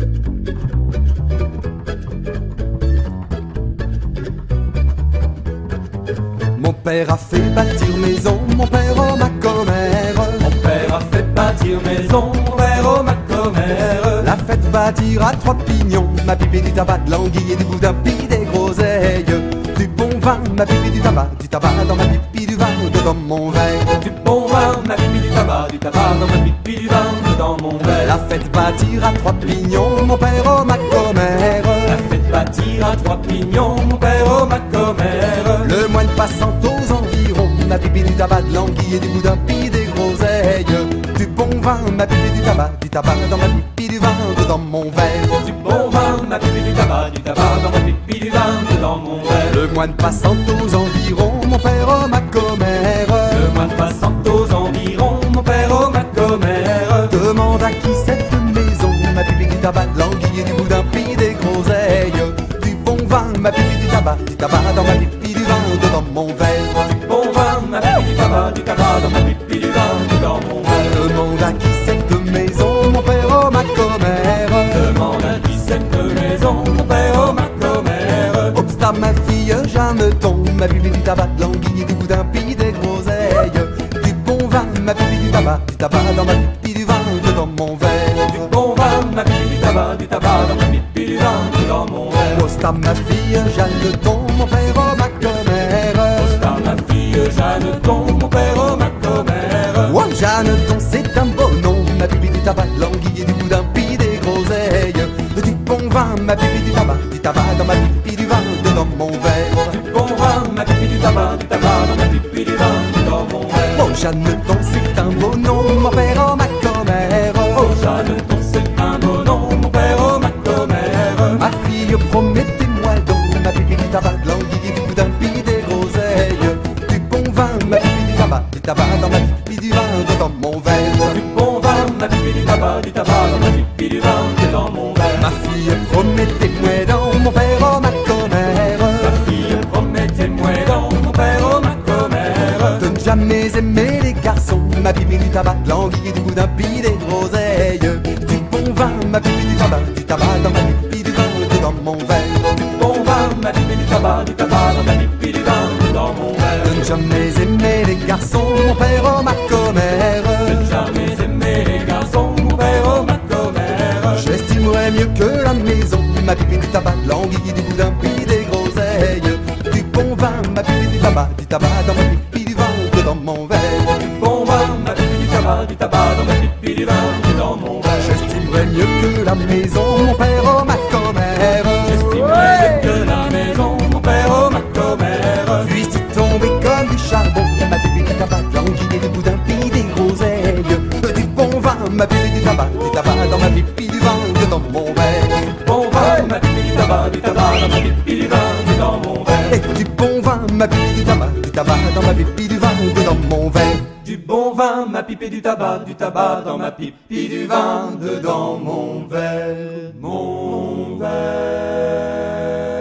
Mon père a fait bâtir maison, mon père oh ma commère. Mon père a fait bâtir maison, mon père oh ma commère. La fête bâtir à trois pignons, ma pipe et du tabac, de l'anguille et du boudin, puis des groseilles. Du bon vin, ma pipe et du tabac dans ma pipe et du vin dedans mon verre. Du bon vin, ma pipe et du tabac dans ma pipe et du vin dedans mon verre. La fête bâtir à trois pignons, mon père oh ma commère. La fête bâtir à trois pignons, mon père oh ma commère. Le moine passant aux environs, ma pipe et du tabac, de l'anguille et du boudin, puis des groseilles. Du bon vin, ma pipe et du tabac dans ma pipe et du vin dedans mon verre. Du bon vin, ma pipe et du tabac dans ma pipe et du vin dedans mon verre. Le moine passant aux environs, mon père oh ma commère. Le moine passant aux environs, mon père oh ma commère. Demande à qui cette maison, ma pipe et du tabac, de l'anguille et du boudin, puis des groseilles. Du bon vin, ma pipe et du tabac dans ma pipe et du vin dedans mon verre. Du bon vin, ma pipe et du tabac dans ma pipe et du vin dedans mon verre. Demande à qui cette maison, mon père oh ma commère. Demande à qui cette maison, mon père oh ma commère. Obsta ma fille Jeanneton, ma pipe et du tabac, de l'anguille et du boudin, puis des groseilles. Du bon vin, ma pipe et du tabac dans ma pipe et du vin dedans mon verre. Du bon vin, ma pipe et du tabac dans ma pipe et du vin dedans mon verre. Obsta ma fille Jeanneton, mon père oh ma commère. Obsta ma fille Jeanneton, mon père oh ma commère. Oh Jeanneton c'est un beau nom, ma pipe et du tabac, de l'anguille et du boudin, puis des groseilles. Du bon vin, ma pipe et du tabac dans ma pipe et du vin dedans mon verre. Du bon vin, ma pipe et du tabac dans ma pipe et du vin dedans mon verre. Oh Jeanneton c'est un beau nom, mon père oh ma commère. Oh Jeanneton c'est un beau nom, mon père oh ma commère. Ma fille promettez-moi donc, ma pipe et du tabac, de l'anguille et du boudin, puis des groseilles. Du bon vin, ma pipe et du tabac dans ma pipe et du vin dedans mon verre. Du bon vin, ma pipe et du tabac dans ma pipe et du vin dedans mon verre. Ma fille promettez-moi donc, mon père oh ma commère. Ma fille promettez-moi donc, mon père oh ma commère. De ne jamais aimer les garçons, ma pipe et du tabac, de l'anguille et du boudin, puis des groseilles. Du bon vin, ma pipe et du tabac dans ma pipe et du vin dedans mon verre. Du bon vin, ma pipe et du tabac dans ma pipe et du vin dedans mon verre. De ne jamais aimer les garçons, mon père oh ma commère. De ne jamais aimer les garçons, mon père oh ma commère. Je l'estimerais mieux que la maison, ma pipe et du tabac, de l'anguille et du boudin, puis des groseilles. Du bon vin, ma pipe et du tabac dans ma pipe et du vin dedans mon verre. Du bon vin, ma pipe et du tabac dans ma pipe et du vin dedans mon verre. J'estimerais mieux que la maison, mon père oh ma commère. J'estimerais mieux que la maison, mon père oh ma commère. Puisse-tu tomber comme du charbon, ma pipe et du tabac, de l'anguille et du boudin, puis des groseilles. Du bon vin, ma pipe et du tabac dans ma pipe et du vin dedans mon verre. Du bon vin, ma pipe et du tabac dans ma pipe et du vin dedans mon verre. Et du bon vin, ma pipe et du tabac dans ma pipe et du vin dedans mon verre. Du bon vin, ma pipe et du tabac dans ma pipe et du vin dedans mon verre, mon verre.